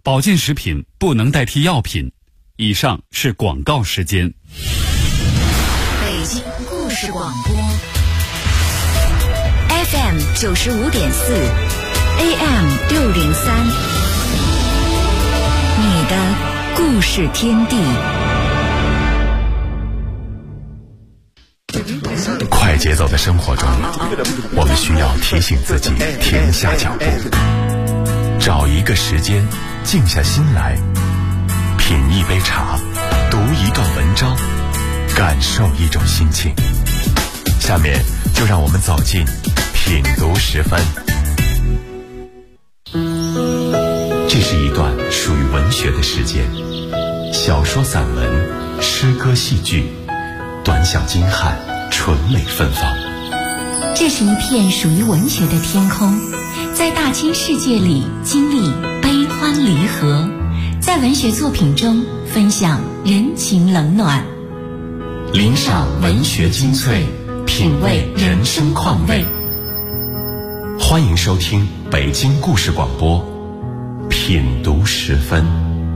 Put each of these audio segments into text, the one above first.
保健食品不能代替药品。以上是广告时间。 北京故事广播 FM 95.4 AM 603，你的故事天地。 快节奏的生活中，我们需要提醒自己停下脚步，找一个时间静下心来，品一杯茶，读一段文章，感受一种心情。下面就让我们走进品读10分。这是一段属于文学的时间，小说、散文、诗歌、戏剧，短小精悍，纯美芬芳。 这是一片属于文学的天空，在大千世界里经历悲欢离合，在文学作品中分享人情冷暖， 聆赏文学精粹，品味人生况味。欢迎收听北京故事广播品读10分。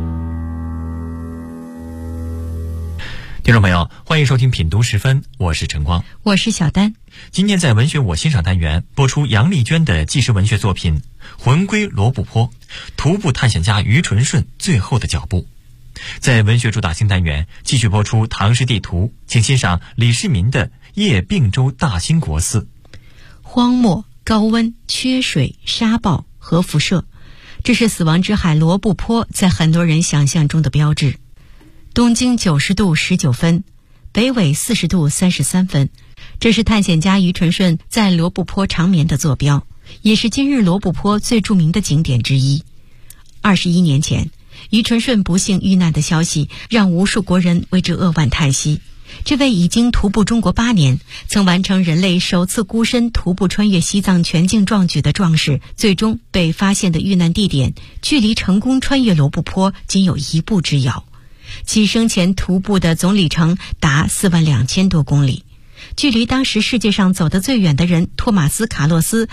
听众朋友，欢迎收听品读10分，我是陈光， 我是小丹。 今天在文学我欣赏单元播出杨丽娟的纪实文学作品《魂归罗布泊》，徒步探险家于纯顺最后的脚步。在文学主打新单元继续播出唐诗地图，请欣赏李世民的《夜并州大兴国寺》。 荒漠、高温、缺水、沙暴、核辐射，这是死亡之海罗布泊在很多人想象中的标志。东经90度19分，北纬40度33分，这是探险家于纯顺在罗布泊长眠的坐标，也是今日罗布泊最著名的景点之一。21年前，于纯顺不幸遇难的消息让无数国人为之扼腕叹息。这位已经徒步中国8年，曾完成人类首次孤身徒步穿越西藏全境壮举的壮士，最终被发现的遇难地点距离成功穿越罗布泊仅有1步之遥。其生前徒步的总里程达42000多公里，距离当时世界上走得最远的人托马斯·卡洛斯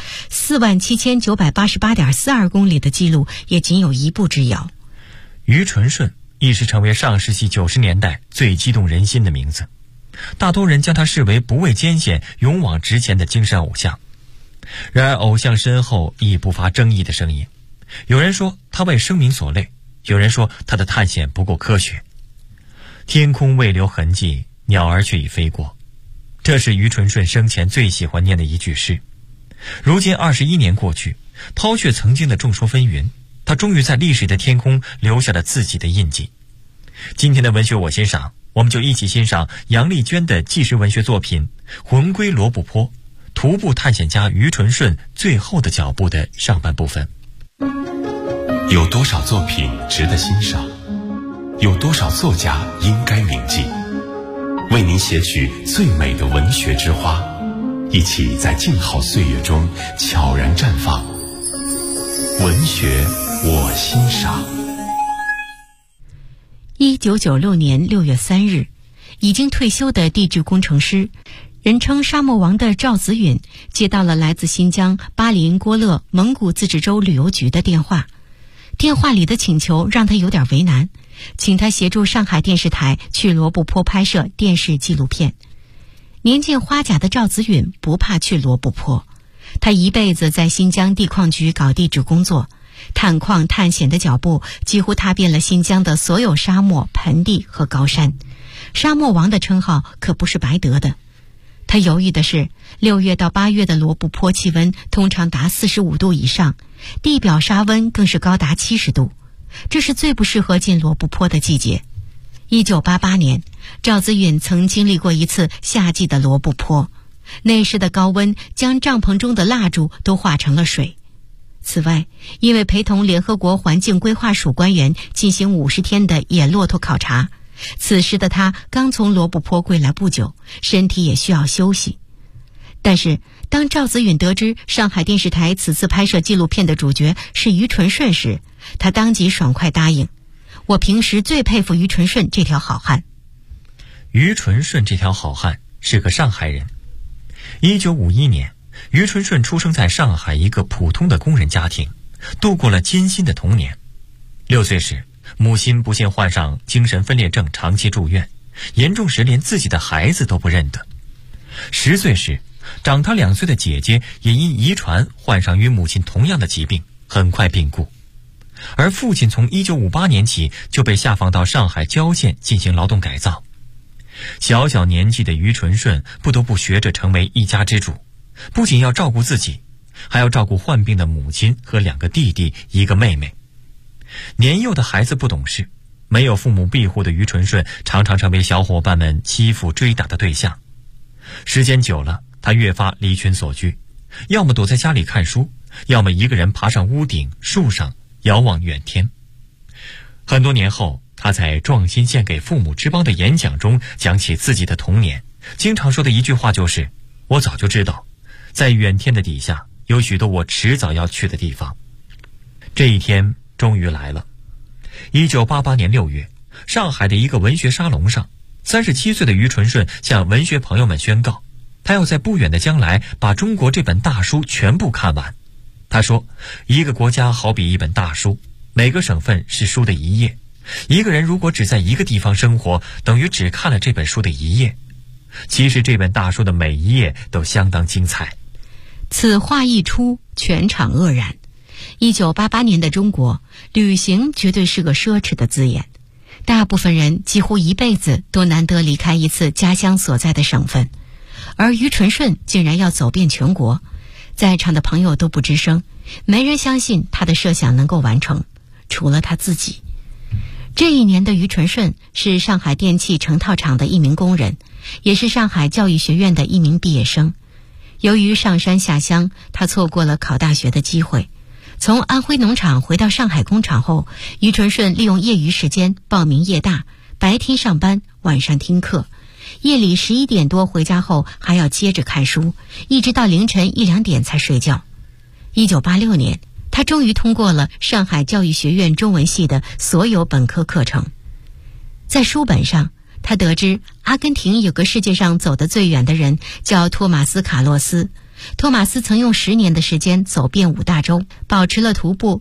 47988.42公里的记录也仅有1步之遥。 于纯顺一时成为上世纪90年代最激动人心的名字，大多人将他视为不畏艰险、勇往直前的精神偶像。然而偶像身后亦不乏争议的声音，有人说他为生命所累，有人说他的探险不够科学。天空未留痕迹，鸟儿却已飞过，这是于纯顺生前最喜欢念的一句诗。如今21年过去，抛却曾经的众说纷纭，他终于在历史的天空留下了自己的印记。今天的文学我欣赏，我们就一起欣赏杨丽娟的纪实文学作品《魂归罗布泊》，徒步探险家于纯顺最后的脚步的上半部分。 有多少作品值得欣赏？有多少作家应该铭记？为您写取最美的文学之花，一起在静好岁月中悄然绽放。文学我欣赏。 1996年6月3日，已经退休的地质工程师，人称沙漠王的赵子允接到了来自新疆巴里恩郭勒蒙古自治州旅游局的电话。电话里的请求让他有点为难，请他协助上海电视台去罗布泊拍摄电视纪录片。年近花甲的赵子允不怕去罗布泊，他一辈子在新疆地矿局搞地质工作，探矿探险的脚步几乎踏遍了新疆的所有沙漠、盆地和高山。沙漠王的称号可不是白得的。他犹豫的是，6月到8月的罗布泊气温通常达45度以上，地表沙温更是高达70度，这是最不适合进罗布泊的季节。1988年，赵子允曾经历过一次夏季的罗布泊，那时的高温将帐篷中的蜡烛都化成了水。此外，因为陪同联合国环境规划署官员进行50天的野骆驼考察，此时的他刚从罗布泊归来不久，身体也需要休息。但是当赵子允得知上海电视台此次拍摄纪录片的主角是于纯顺时，他当即爽快答应。我平时最佩服于纯顺这条好汉。 于纯顺这条好汉是个上海人。1951年，于纯顺出生在上海一个普通的工人家庭，度过了艰辛的童年。 6岁时，母亲不幸患上精神分裂症，长期住院，严重时连自己的孩子都不认得。10岁时，长他2岁的姐姐也因遗传患上与母亲同样的疾病，很快病故。而父亲从1958年起就被下放到上海郊县进行劳动改造。小小年纪的于纯顺不得不学着成为一家之主，不仅要照顾自己，还要照顾患病的母亲和2个弟弟1个妹妹。年幼的孩子不懂事，没有父母庇护的于纯顺常常成为小伙伴们欺负追打的对象。时间久了，他越发离群索居，要么躲在家里看书，要么一个人爬上屋顶树上遥望远天。很多年后，他在壮心献给父母之邦的演讲中讲起自己的童年，经常说的一句话就是：我早就知道，在远天的底下有许多我迟早要去的地方。这一天终于来了。1988年6月，上海的一个文学沙龙上，37岁的于纯顺向文学朋友们宣告，他要在不远的将来把中国这本大书全部看完。他说，一个国家好比一本大书，每个省份是书的一页，一个人如果只在一个地方生活，等于只看了这本书的一页。其实这本大书的每一页都相当精彩。 此话一出，全场愕然。1988年的中国，旅行绝对是个奢侈的字眼，大部分人几乎一辈子都难得离开一次家乡所在的省份，而于纯顺竟然要走遍全国，在场的朋友都不吱声，没人相信他的设想能够完成，除了他自己。这一年的于纯顺是上海电器成套厂的一名工人，也是上海教育学院的一名毕业生。由于上山下乡，他错过了考大学的机会。从安徽农场回到上海工厂后，于纯顺利用业余时间报名夜大，白天上班，晚上听课。夜里11点多回家后还要接着看书，一直到凌晨1、2点才睡觉。1986年，他终于通过了上海教育学院中文系的所有本科课程。在书本上，他得知阿根廷有个世界上走得最远的人叫托马斯·卡洛斯。托马斯曾用10年的时间走遍5大洲，保持了徒步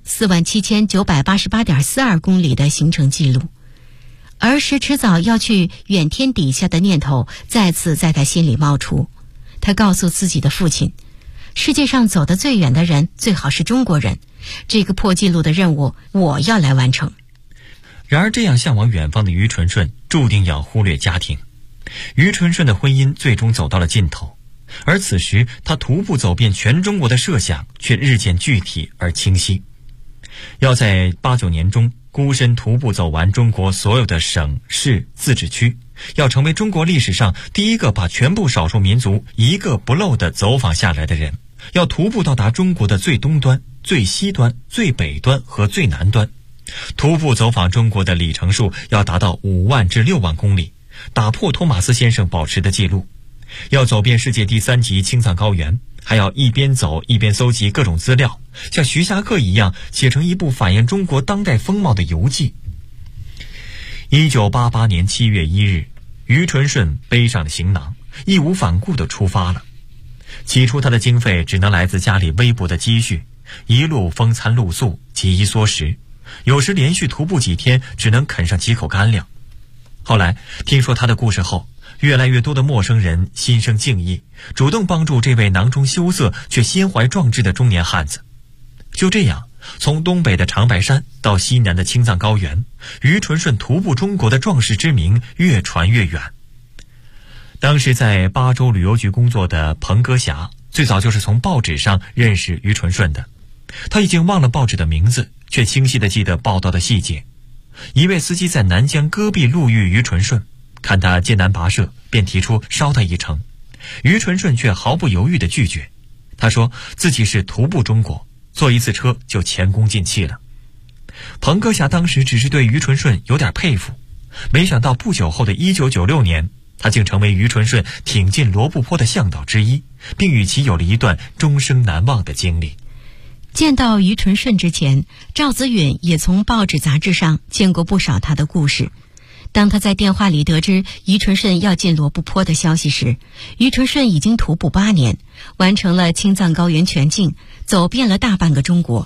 47988.42公里的行程记录。儿时迟早要去远天底下的念头再次在他心里冒出。他告诉自己的父亲，世界上走得最远的人最好是中国人，这个破纪录的任务我要来完成。 然而这样向往远方的于纯顺注定要忽略家庭。于纯顺的婚姻最终走到了尽头，而此时他徒步走遍全中国的设想却日渐具体而清晰。要在89年中孤身徒步走完中国所有的省市自治区，要成为中国历史上第一个把全部少数民族一个不漏地走访下来的人，要徒步到达中国的最东端、最西端、最北端和最南端。徒步走访中国的里程数要达到5万至6万公里，打破托马斯先生保持的记录。要走遍世界第3级青藏高原，还要一边走一边搜集各种资料，像徐霞客一样写成一部反映中国当代风貌的游记。1988年7月1日，于纯顺背上了行囊，义无反顾地出发了。起初他的经费只能来自家里微薄的积蓄，一路风餐露宿，节衣缩食，有时连续徒步几天只能啃上几口干粮。后来听说他的故事后，越来越多的陌生人心生敬意，主动帮助这位囊中羞涩却心怀壮志的中年汉子。就这样，从东北的长白山到西南的青藏高原，于纯顺徒步中国的壮士之名越传越远。当时在巴州旅游局工作的彭戈霞，最早就是从报纸上认识于纯顺的。他已经忘了报纸的名字，却清晰地记得报道的细节。一位司机在南疆戈壁路遇于纯顺，看他艰难跋涉，便提出捎他一程。于纯顺却毫不犹豫地拒绝，他说自己是徒步中国，坐一次车就前功尽弃了。彭戈霞当时只是对于纯顺有点佩服，没想到不久后的1996年，他竟成为于纯顺挺进罗布泊的向导之一，并与其有了一段终生难忘的经历。 见到于纯顺之前，赵子允也从报纸杂志上见过不少他的故事。当他在电话里得知于纯顺要进罗布泊的消息时，于纯顺已经徒步8年，完成了青藏高原全境，走遍了大半个中国，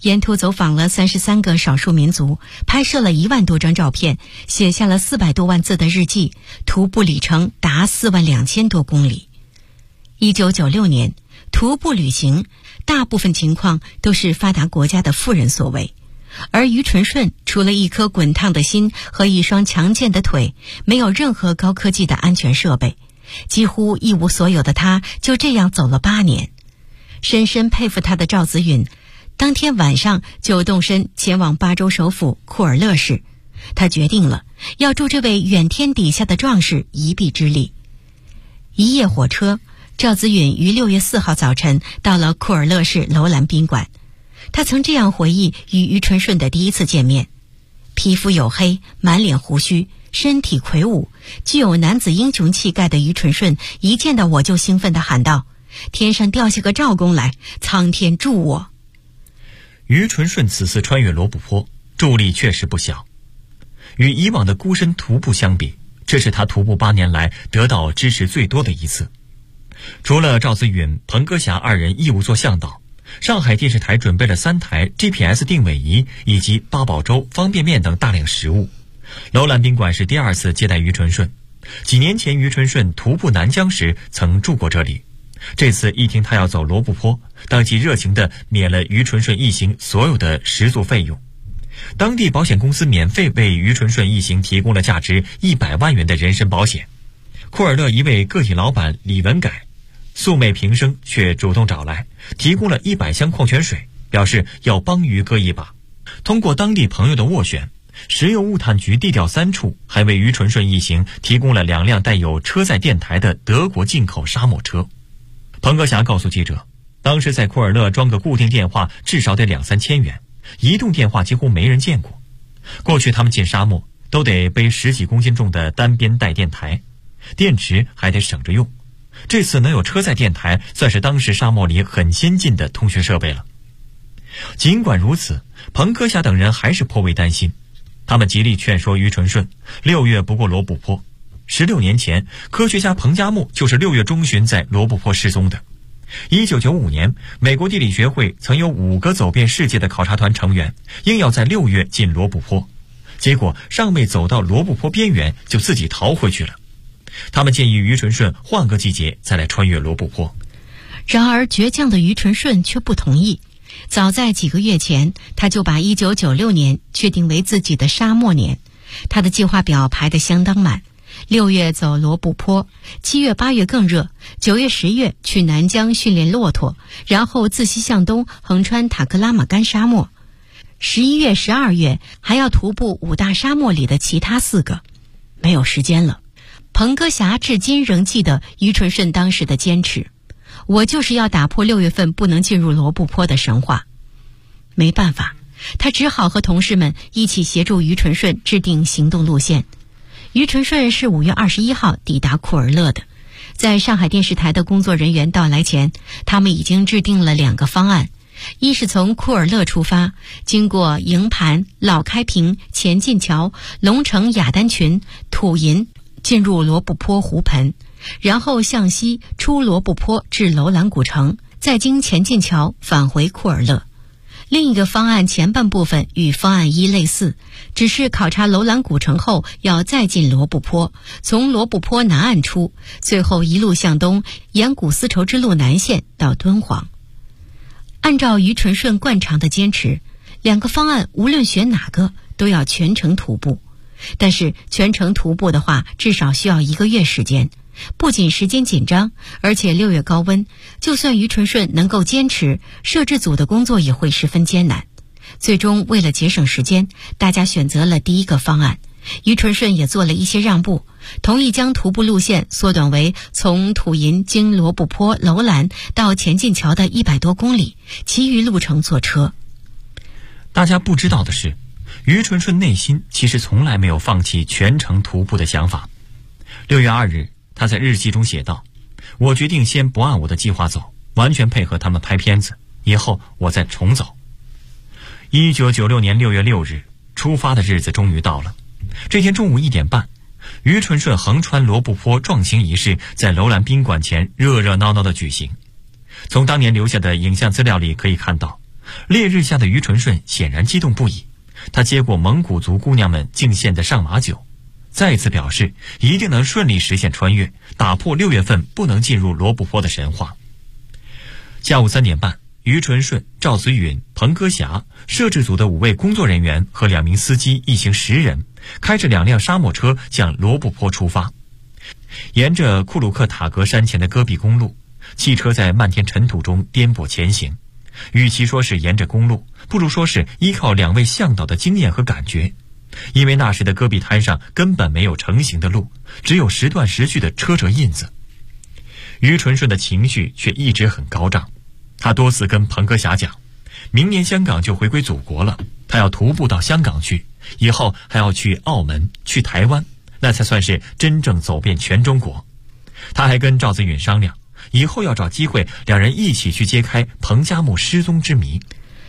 沿途走访了33个少数民族，拍摄了1万多张照片，写下了400多万字的日记，徒步里程达42000多公里。1996年，徒步旅行大部分情况都是发达国家的富人所为，而于纯顺除了一颗滚烫的心和一双强健的腿，没有任何高科技的安全设备，几乎一无所有的他就这样走了8年。深深佩服他的赵子允当天晚上就动身前往巴州首府库尔勒市，他决定了要助这位远天底下的壮士一臂之力。一夜火车，赵子允于6月4号早晨到了库尔勒市楼兰宾馆。他曾这样回忆与于纯顺的第一次见面：皮肤黝黑，满脸胡须，身体魁梧，具有男子英雄气概的于纯顺一见到我就兴奋地喊道：天上掉下个赵公来，苍天助我！ 于纯顺此次穿越罗布泊，助力确实不小。与以往的孤身徒步相比，这是他徒步8年来得到支持最多的一次。除了赵子允、彭戈霞2人义务做向导，上海电视台准备了3台 GPS 定位仪以及八宝粥、方便面等大量食物。楼兰宾馆是第2次接待于纯顺，几年前于纯顺徒步南疆时曾住过这里。这次一听他要走罗布泊，当即热情地免了于纯顺一行所有的食宿费用。当地保险公司免费为于纯顺一行提供了价值100万元的人身保险。库尔勒一位个体老板李文改素昧平生，却主动找来，提供了100箱矿泉水，表示要帮于哥一把。通过当地朋友的斡旋，石油物探局地调3处还为于纯顺一行提供了2辆带有车载电台的德国进口沙漠车。彭戈霞告诉记者，当时在库尔勒装个固定电话至少得2-3千元，移动电话几乎没人见过。过去他们进沙漠都得背10几公斤重的单边带电台，电池还得省着用。这次能有车载电台，算是当时沙漠里很先进的通讯设备了。尽管如此，彭戈霞等人还是颇为担心。他们极力劝说于纯顺6月不过罗布泊。16年前，科学家彭加木就是6月中旬在罗布泊失踪的。1995年，美国地理学会曾有5个走遍世界的考察团成员硬要在6月进罗布泊，结果尚未走到罗布泊边缘就自己逃回去了。他们建议于纯顺换个季节再来穿越罗布泊。 然而倔强的于纯顺却不同意。早在几个月前，他就把1996年确定为自己的沙漠年。他的计划表排得相当满，6月走罗布泊，7月8月更热，9月10月去南疆训练骆驼，然后自西向东横穿塔克拉玛干沙漠，11月12月还要徒步5大沙漠里的其他4个。没有时间了。彭戈霞至今仍记得于纯顺当时的坚持：我就是要打破6月份不能进入罗布泊的神话。没办法，他只好和同事们一起协助于纯顺制定行动路线。于纯顺是5月21号抵达库尔勒的。在上海电视台的工作人员到来前，他们已经制定了2个方案：一是从库尔勒出发，经过营盘、老开平、前进桥、龙城雅丹群、土银，进入罗布泊湖盆，然后向西出罗布泊至楼兰古城，再经前进桥返回库尔勒。另一个方案前半部分与方案1类似，只是考察楼兰古城后要再进罗布泊，从罗布泊南岸出，最后一路向东沿古丝绸之路南线到敦煌。按照于纯顺惯常的坚持，2个方案无论选哪个都要全程徒步。但是全程徒步的话，至少需要1个月时间，不仅时间紧张，而且6月高温，就算于纯顺能够坚持，摄制组的工作也会十分艰难。最终为了节省时间，大家选择了第1个方案。于纯顺也做了一些让步，同意将徒步路线缩短为从土银经罗布泊、楼兰到前进桥的100多公里，其余路程坐车。 大家不知道的是，于纯顺内心其实从来没有放弃全程徒步的想法。6月2日，他在日记中写道：我决定先不按我的计划走，完全配合他们拍片子，以后我再重走。1996年6月6日，出发的日子终于到了。这天中午1点半，于纯顺横穿罗布泊壮行仪式在楼兰宾馆前热热闹闹地举行。从当年留下的影像资料里可以看到， 烈日下的于纯顺显然激动不已，他接过蒙古族姑娘们敬献的上马酒，再次表示一定能顺利实现穿越，打破6月份不能进入罗布泊的神话。下午3点半，于纯顺、赵子允、彭歌霞、摄制组的5位工作人员和2名司机一行10人，开着2辆沙漠车向罗布泊出发。沿着库鲁克塔格山前的戈壁公路，汽车在漫天尘土中颠簸前行。与其说是沿着公路，不如说是依靠2位向导的经验和感觉，因为那时的戈壁滩上根本没有成型的路，只有时断时续的车辙印子。于纯顺的情绪却一直很高涨，他多次跟彭歌霞讲，明年香港就回归祖国了，他要徒步到香港去，以后还要去澳门、去台湾，那才算是真正走遍全中国。他还跟赵子允商量，以后要找机会2人一起去揭开彭加木失踪之谜。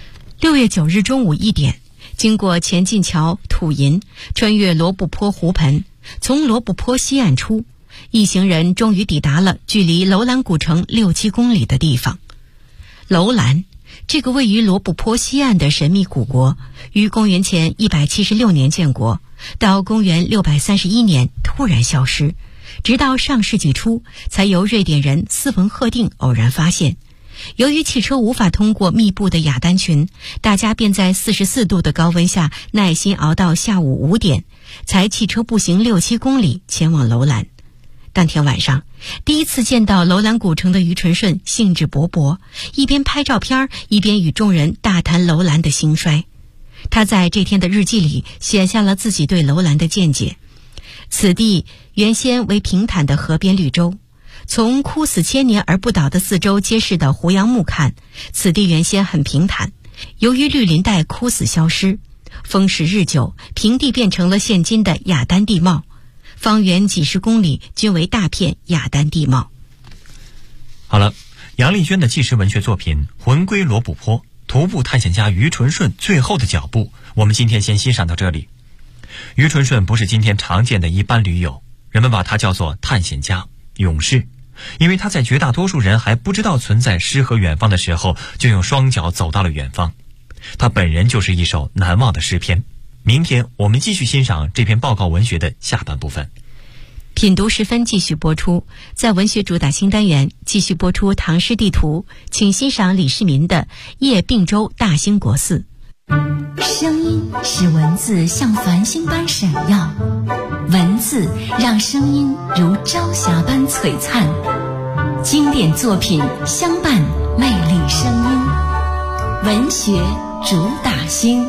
6月9日中午1点，经过前进桥、土银，穿越罗布泊湖盆，从罗布泊西岸出，一行人终于抵达了距离楼兰古城6-7公里的地方。楼兰，这个位于罗布泊西岸的神秘古国，于公元前176年建国，到公元631年突然消失，直到上世纪初才由瑞典人斯文赫定偶然发现。由于汽车无法通过密布的雅丹群，大家便在44度的高温下耐心熬到下午5点，才汽车步行6-7公里前往楼兰。当天晚上，第一次见到楼兰古城的于纯顺兴致勃勃，一边拍照片，一边与众人大谈楼兰的兴衰。他在这天的日记里写下了自己对楼兰的见解：此地原先为平坦的河边绿洲，从枯死千年而不倒的四周皆是的胡杨木看，此地原先很平坦，由于绿林带枯死消失，风蚀日久，平地变成了现今的雅丹地貌，方圆几10公里均为大片雅丹地貌。 好了，杨丽娟的纪实文学作品《魂归罗布泊》，徒步探险家于纯顺最后的脚步，我们今天先欣赏到这里。于纯顺不是今天常见的一般驴友，人们把他叫做探险家、勇士，因为他在绝大多数人还不知道存在诗和远方的时候，就用双脚走到了远方。他本人就是一首难忘的诗篇。明天我们继续欣赏这篇报告文学的下半部分。 品读时分继续播出，在文学主打新单元继续播出唐诗地图，请欣赏李世民的《夜并州大兴国寺》。 声音使文字像繁星般闪耀，文字让声音如朝霞般璀璨，经典作品相伴魅力声音，文学主打星。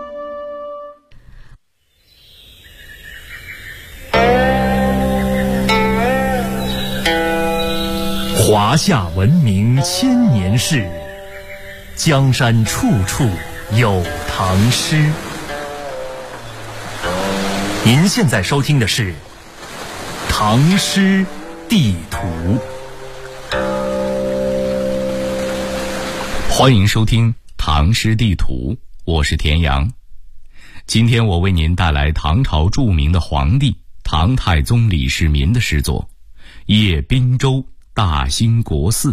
华夏文明千年事，江山处处有唐诗。您现在收听的是《唐诗地图》。 欢迎收听《唐诗地图》，我是田阳。今天我为您带来唐朝著名的皇帝唐太宗李世民的诗作《夜并州大兴国寺》。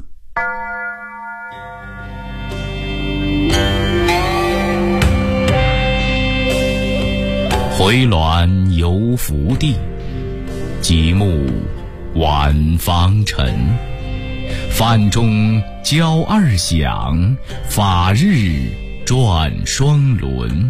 回銮游福地，极目晚芳尘。泛中交二响，法日转双轮。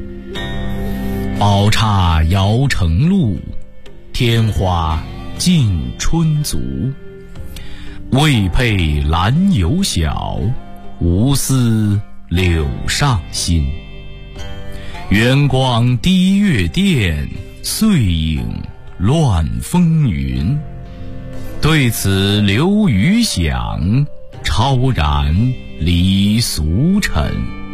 宝刹遥城路，天花尽春足。未配兰有小，无思柳上新。圆光低月殿，碎影乱风云。对此留余响，超然离俗尘。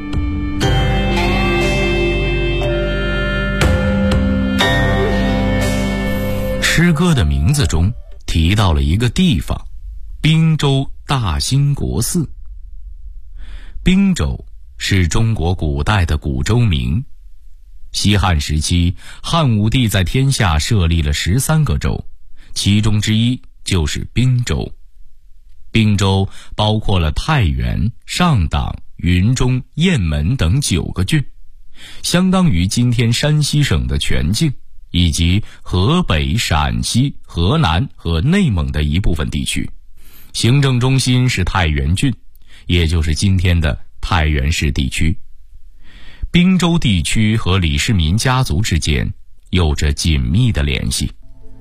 诗歌的名字中提到了一个地方，并州大兴国寺。并州是中国古代的古州名。西汉时期，汉武帝在天下设立了13个州，其中之一就是并州。并州包括了太原、上党、 云中、雁门等9个郡，相当于今天山西省的全境，以及河北、陕西、河南和内蒙的一部分地区。行政中心是太原郡，也就是今天的太原市地区。滨州地区和李世民家族之间有着紧密的联系。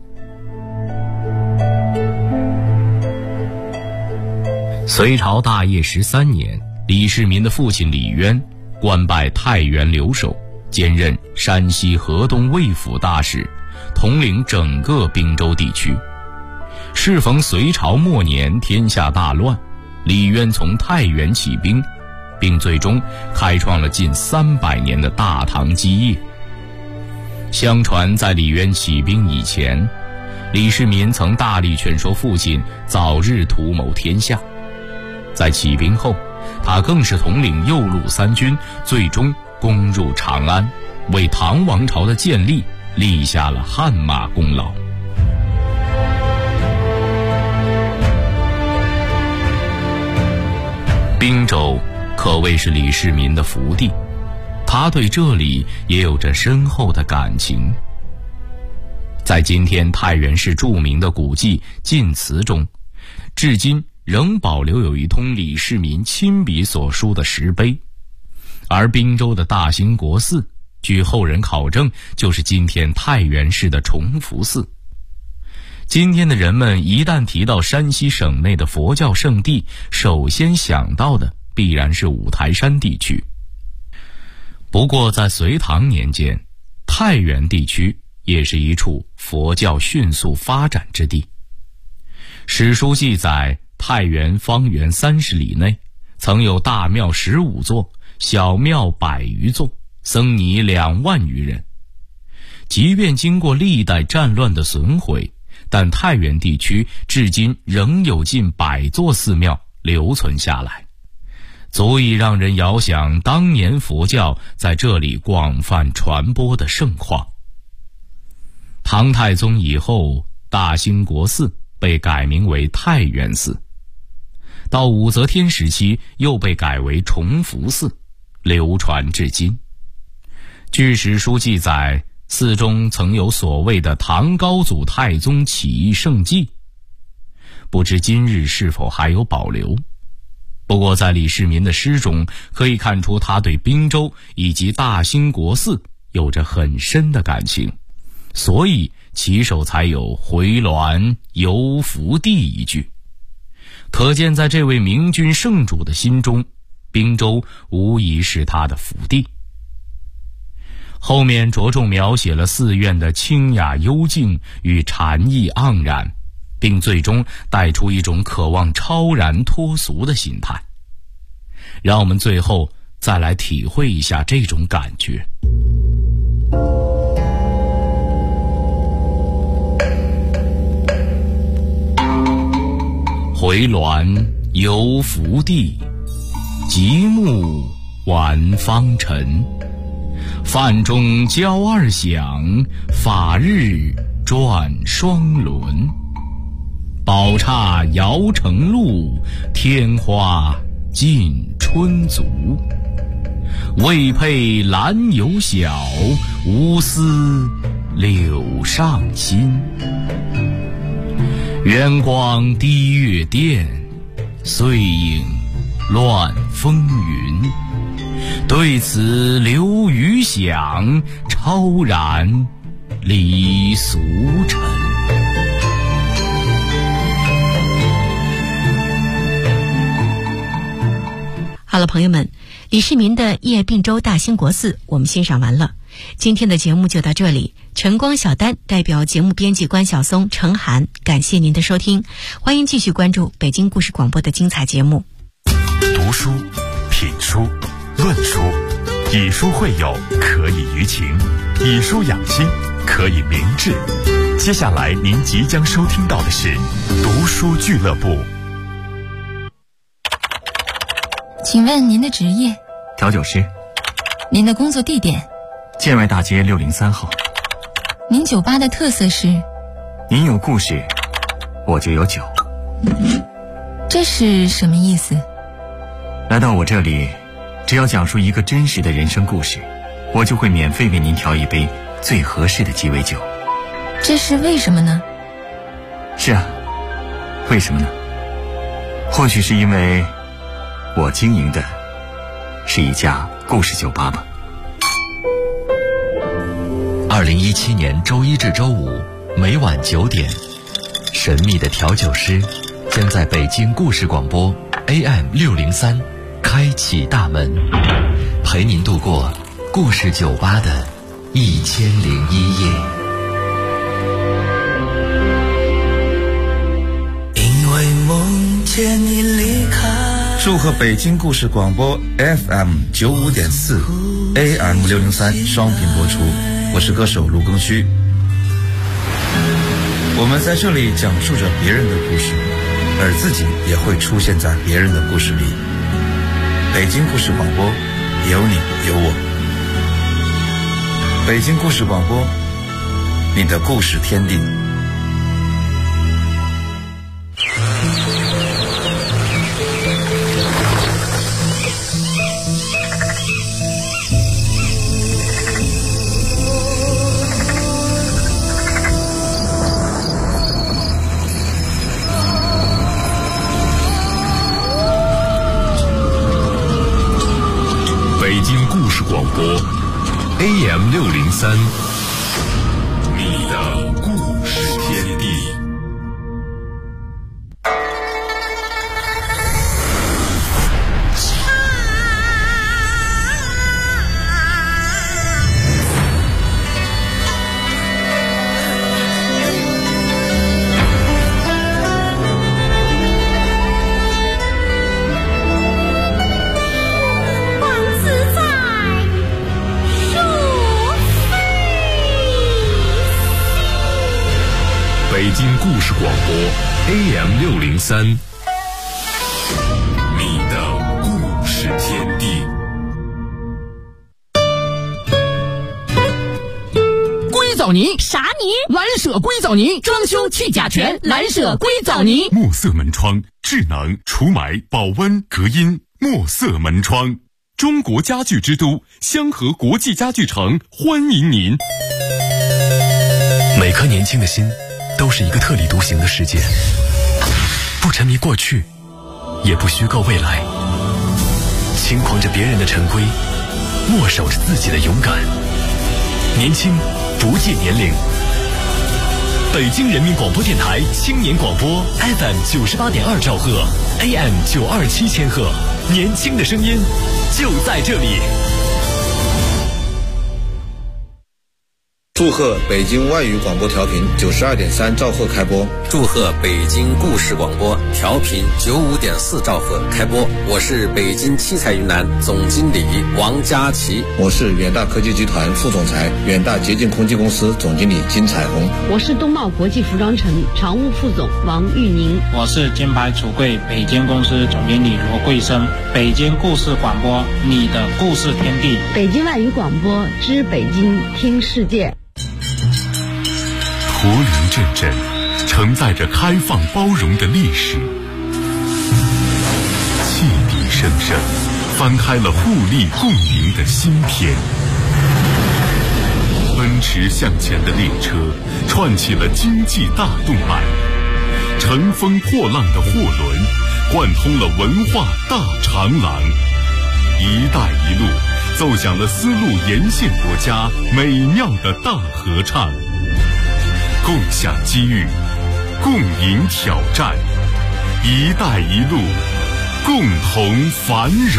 隋朝大业13年，李世民的父亲李渊官拜太原留守，兼任山西河东卫府大使，统领整个滨州地区。适逢隋朝末年天下大乱，李渊从太原起兵，并最终开创了近300年的大唐基业。相传在李渊起兵以前，李世民曾大力劝说父亲早日图谋天下。在起兵后，他更是统领右路3军，最终攻入长安，为唐王朝的建立立下了汗马功劳。滨州可谓是李世民的福地，他对这里也有着深厚的感情。在今天太原市著名的古迹晋祠中，至今仍保留有一通李世民亲笔所书的石碑，而滨州的大兴国寺，据后人考证，就是今天太原市的崇福寺。今天的人们一旦提到山西省内的佛教圣地，首先想到的必然是五台山地区。不过在隋唐年间，太原地区也是一处佛教迅速发展之地。史书记载，太原方圆30里内曾有大庙15座，小庙100余座，僧尼2万余人。即便经过历代战乱的损毁，但太原地区至今仍有近100座寺庙留存下来，足以让人遥想当年佛教在这里广泛传播的盛况。唐太宗以后，大兴国寺被改名为太原寺，到武则天时期又被改为崇福寺，流传至今。据史书记载，寺中曾有所谓的唐高祖太宗起义圣迹，不知今日是否还有保留。不过在李世民的诗中可以看出，他对滨州以及大兴国寺有着很深的感情，所以其首才有回銮游福地一句。可见在这位明君圣主的心中，滨州无疑是他的福地。后面着重描写了寺院的清雅幽静与禅意盎然，并最终带出一种渴望超然脱俗的心态。让我们最后再来体会一下这种感觉。回銮游福地，极目晚芳尘。饭中交二响，法日转双轮。宝刹遥城路，天花尽春足。未配兰有小，无思柳上新。圆光低月殿，碎影乱风云。对此留余响，超然离俗尘。 好了，朋友们，李世民的谒滨州大兴国寺我们欣赏完了。今天的节目就到这里，晨光小丹代表节目编辑关晓松、程涵，感谢您的收听，欢迎继续关注北京故事广播的精彩节目。 读书、品书、论书，以书会友，可以娱情；以书养心，可以明志。接下来您即将收听到的是读书俱乐部。 请问您的职业？ 调酒师。 您的工作地点？ 建外大街603号。 您酒吧的特色是？ 您有故事，我就有酒。 这是什么意思？ 来到我这里， 只要讲述一个真实的人生故事，我就会免费为您调一杯最合适的鸡尾酒。 这是为什么呢？ 是啊，为什么呢？或许是因为我经营的是一家故事酒吧吧。 2017年周一至周五每晚9点，神秘的调酒师将在北京故事广播 AM603开启大门，陪您度过故事酒吧的1001夜。 因为梦见你离开。祝贺北京故事广播 FM95.4 AM603 双频播出，我是歌手卢庚戌。我们在这里讲述着别人的故事，而自己也会出现在别人的故事里。北京故事广播，有你有我。北京故事广播，你的故事天地。 北京故事广播 AM603， 你的故事天地。北京故事广播 AM603， 你的故事天地。 硅藻泥啥泥？ 蓝舍硅藻泥，装修去甲醛，蓝舍硅藻泥。 墨色门窗，智能除霾、保温、隔音。墨色门窗，中国家具之都香河国际家具城欢迎您。 每颗年轻的心都是一个特立独行的世界，不沉迷过去，也不虚构未来，轻狂着别人的陈规，默守着自己的勇敢。年轻不计年龄。北京人民广播电台青年广播 FM98.2 兆赫 AM927千赫，年轻的声音就在这里。 祝贺北京外语广播调频92.3兆赫开播。 祝贺北京故事广播调频95.4兆赫开播。我是北京七彩云南总经理王佳琪。 我是远大科技集团副总裁、远大洁净空气公司总经理金彩虹。 我是东茂国际服装城常务副总王玉宁。 我是金牌橱柜北京公司总经理罗桂生。北京故事广播，你的故事天地。 北京外语广播知北京听世界。 驼铃阵阵，承载着开放包容的历史。汽笛声声，翻开了互利共赢的新篇。奔驰向前的列车，串起了经济大动脉。乘风破浪的货轮，贯通了文化大长廊。一带一路，奏响了丝路沿线国家美妙的大合唱。共享机遇，共赢挑战，一带一路，共同繁荣。